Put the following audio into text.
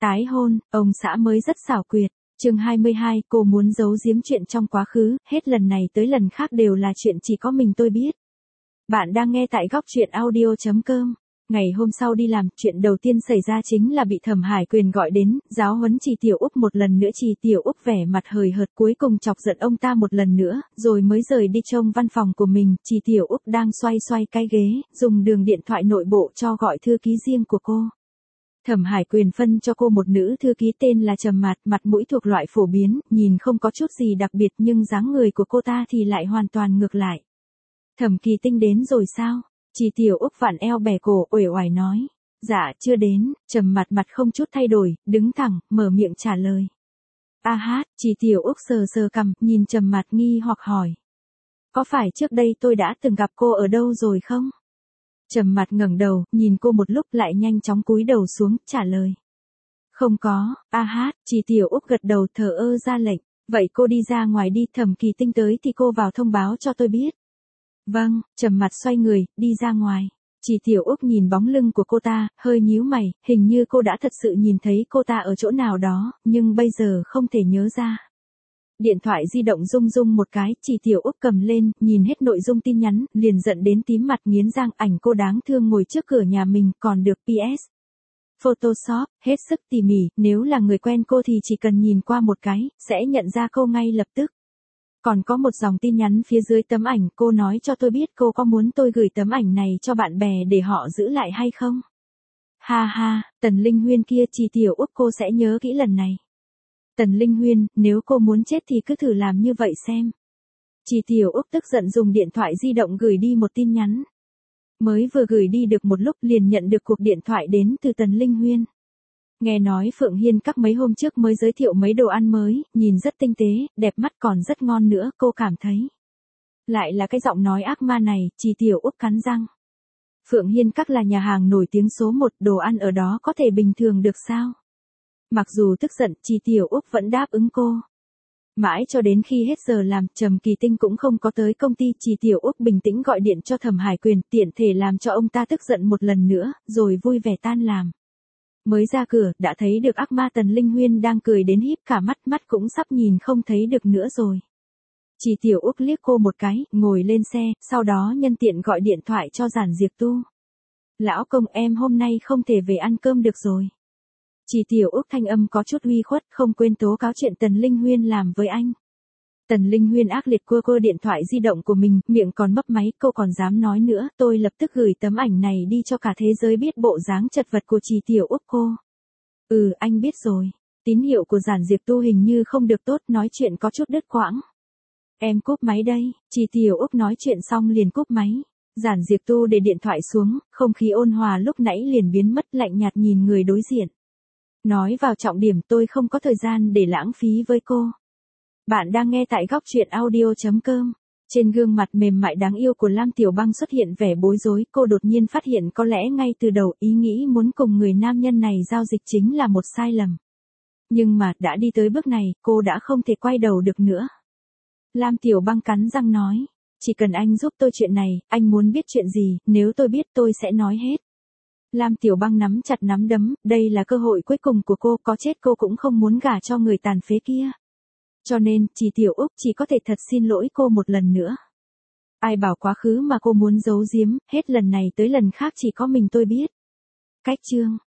Tái hôn, ông xã mới rất xảo quyệt. Chương 22, cô muốn giấu giếm chuyện trong quá khứ, hết lần này tới lần khác đều là chuyện chỉ có mình tôi biết. Bạn đang nghe tại góc truyện audio.com. Ngày hôm sau đi làm, chuyện đầu tiên xảy ra chính là bị Thẩm Hải Quyền gọi đến, giáo huấn Trì Tiểu Úc một lần nữa. Trì Tiểu Úc vẻ mặt hời hợt, cuối cùng chọc giận ông ta một lần nữa, rồi mới rời đi trông văn phòng của mình. Trì Tiểu Úc đang xoay xoay cái ghế, dùng đường điện thoại nội bộ cho gọi thư ký riêng của cô. Thẩm Hải Quyền phân cho cô một nữ thư ký tên là Trầm Mạt, mặt mũi thuộc loại phổ biến, nhìn không có chút gì đặc biệt nhưng dáng người của cô ta thì lại hoàn toàn ngược lại. Thẩm Kỳ Tinh đến rồi sao? Trì Tiểu Úc vặn eo bẻ cổ, uể oải nói. Dạ, chưa đến. Trầm Mạt mặt không chút thay đổi, đứng thẳng, mở miệng trả lời. A hát, Trì Tiểu Úc sờ sờ cằm, nhìn Trầm Mạt nghi hoặc hỏi. Có phải trước đây tôi đã từng gặp cô ở đâu rồi không? Trầm Mạt ngẩng đầu, nhìn cô một lúc lại nhanh chóng cúi đầu xuống, trả lời. Không có. A hát, Trì Tiểu Úc gật đầu thờ ơ ra lệnh. Vậy cô đi ra ngoài đi, Thẩm Kỳ Tinh tới thì cô vào thông báo cho tôi biết. Vâng. Trầm Mạt xoay người, đi ra ngoài. Trì Tiểu Úc nhìn bóng lưng của cô ta, hơi nhíu mày, hình như cô đã thật sự nhìn thấy cô ta ở chỗ nào đó, nhưng bây giờ không thể nhớ ra. Điện thoại di động rung rung một cái, Trì Tiểu Úc cầm lên, nhìn hết nội dung tin nhắn, liền giận đến tím mặt nghiến răng. Ảnh cô đáng thương ngồi trước cửa nhà mình còn được PS. Photoshop, hết sức tỉ mỉ, nếu là người quen cô thì chỉ cần nhìn qua một cái, sẽ nhận ra cô ngay lập tức. Còn có một dòng tin nhắn phía dưới tấm ảnh, cô nói cho tôi biết cô có muốn tôi gửi tấm ảnh này cho bạn bè để họ giữ lại hay không? Ha ha, Tần Linh Huyên kia, Trì Tiểu Úc cô sẽ nhớ kỹ lần này. Tần Linh Huyên, nếu cô muốn chết thì cứ thử làm như vậy xem. Trì Tiểu Úc tức giận dùng điện thoại di động gửi đi một tin nhắn. Mới vừa gửi đi được một lúc liền nhận được cuộc điện thoại đến từ Tần Linh Huyên. Nghe nói Phượng Hiên các mấy hôm trước mới giới thiệu mấy đồ ăn mới, nhìn rất tinh tế, đẹp mắt còn rất ngon nữa, cô cảm thấy. Lại là cái giọng nói ác ma này, Trì Tiểu Úc cắn răng. Phượng Hiên các là nhà hàng nổi tiếng số 1, đồ ăn ở đó có thể bình thường được sao? Mặc dù tức giận, Trì Tiểu Úc vẫn đáp ứng cô. Mãi cho đến khi hết giờ làm, Trầm Kỳ Tinh cũng không có tới công ty. Trì Tiểu Úc bình tĩnh gọi điện cho Thẩm Hải Quyền, tiện thể làm cho ông ta tức giận một lần nữa, rồi vui vẻ tan làm. Mới ra cửa, đã thấy được ác ma Tần Linh Huyên đang cười đến híp cả mắt, mắt cũng sắp nhìn không thấy được nữa rồi. Trì Tiểu Úc liếc cô một cái, ngồi lên xe, sau đó nhân tiện gọi điện thoại cho Giản Diệp Tu. Lão công, em hôm nay không thể về ăn cơm được rồi. Trì Tiểu Úc thanh âm có chút uy khuất, không quên tố cáo chuyện Tần Linh Huyên làm với anh. Tần Linh Huyên ác liệt cua điện thoại di động của mình, miệng còn mấp máy, cô còn dám nói nữa, tôi lập tức gửi tấm ảnh này đi cho cả thế giới biết bộ dáng chật vật của Trì Tiểu Úc cô. Anh biết rồi. Tín hiệu của Giản Diệp Tu hình như không được tốt, nói chuyện có chút đứt quãng. Em cúp máy đây. Trì Tiểu Úc nói chuyện xong liền cúp máy. Giản Diệp Tu để điện thoại xuống, không khí ôn hòa lúc nãy liền biến mất, lạnh nhạt nhìn người đối diện. Nói vào trọng điểm, tôi không có thời gian để lãng phí với cô. Bạn đang nghe tại góc truyện audio.com. Trên gương mặt mềm mại đáng yêu của Lam Tiểu Băng xuất hiện vẻ bối rối, cô đột nhiên phát hiện có lẽ ngay từ đầu ý nghĩ muốn cùng người nam nhân này giao dịch chính là một sai lầm. Nhưng mà, đã đi tới bước này, cô đã không thể quay đầu được nữa. Lam Tiểu Băng cắn răng nói, chỉ cần anh giúp tôi chuyện này, anh muốn biết chuyện gì, nếu tôi biết tôi sẽ nói hết. Lam Tiểu Băng nắm chặt nắm đấm, đây là cơ hội cuối cùng của cô, có chết cô cũng không muốn gả cho người tàn phế kia. Cho nên, Trì Tiểu Úc chỉ có thể thật xin lỗi cô một lần nữa. Ai bảo quá khứ mà cô muốn giấu giếm, hết lần này tới lần khác chỉ có mình tôi biết. Cách chương.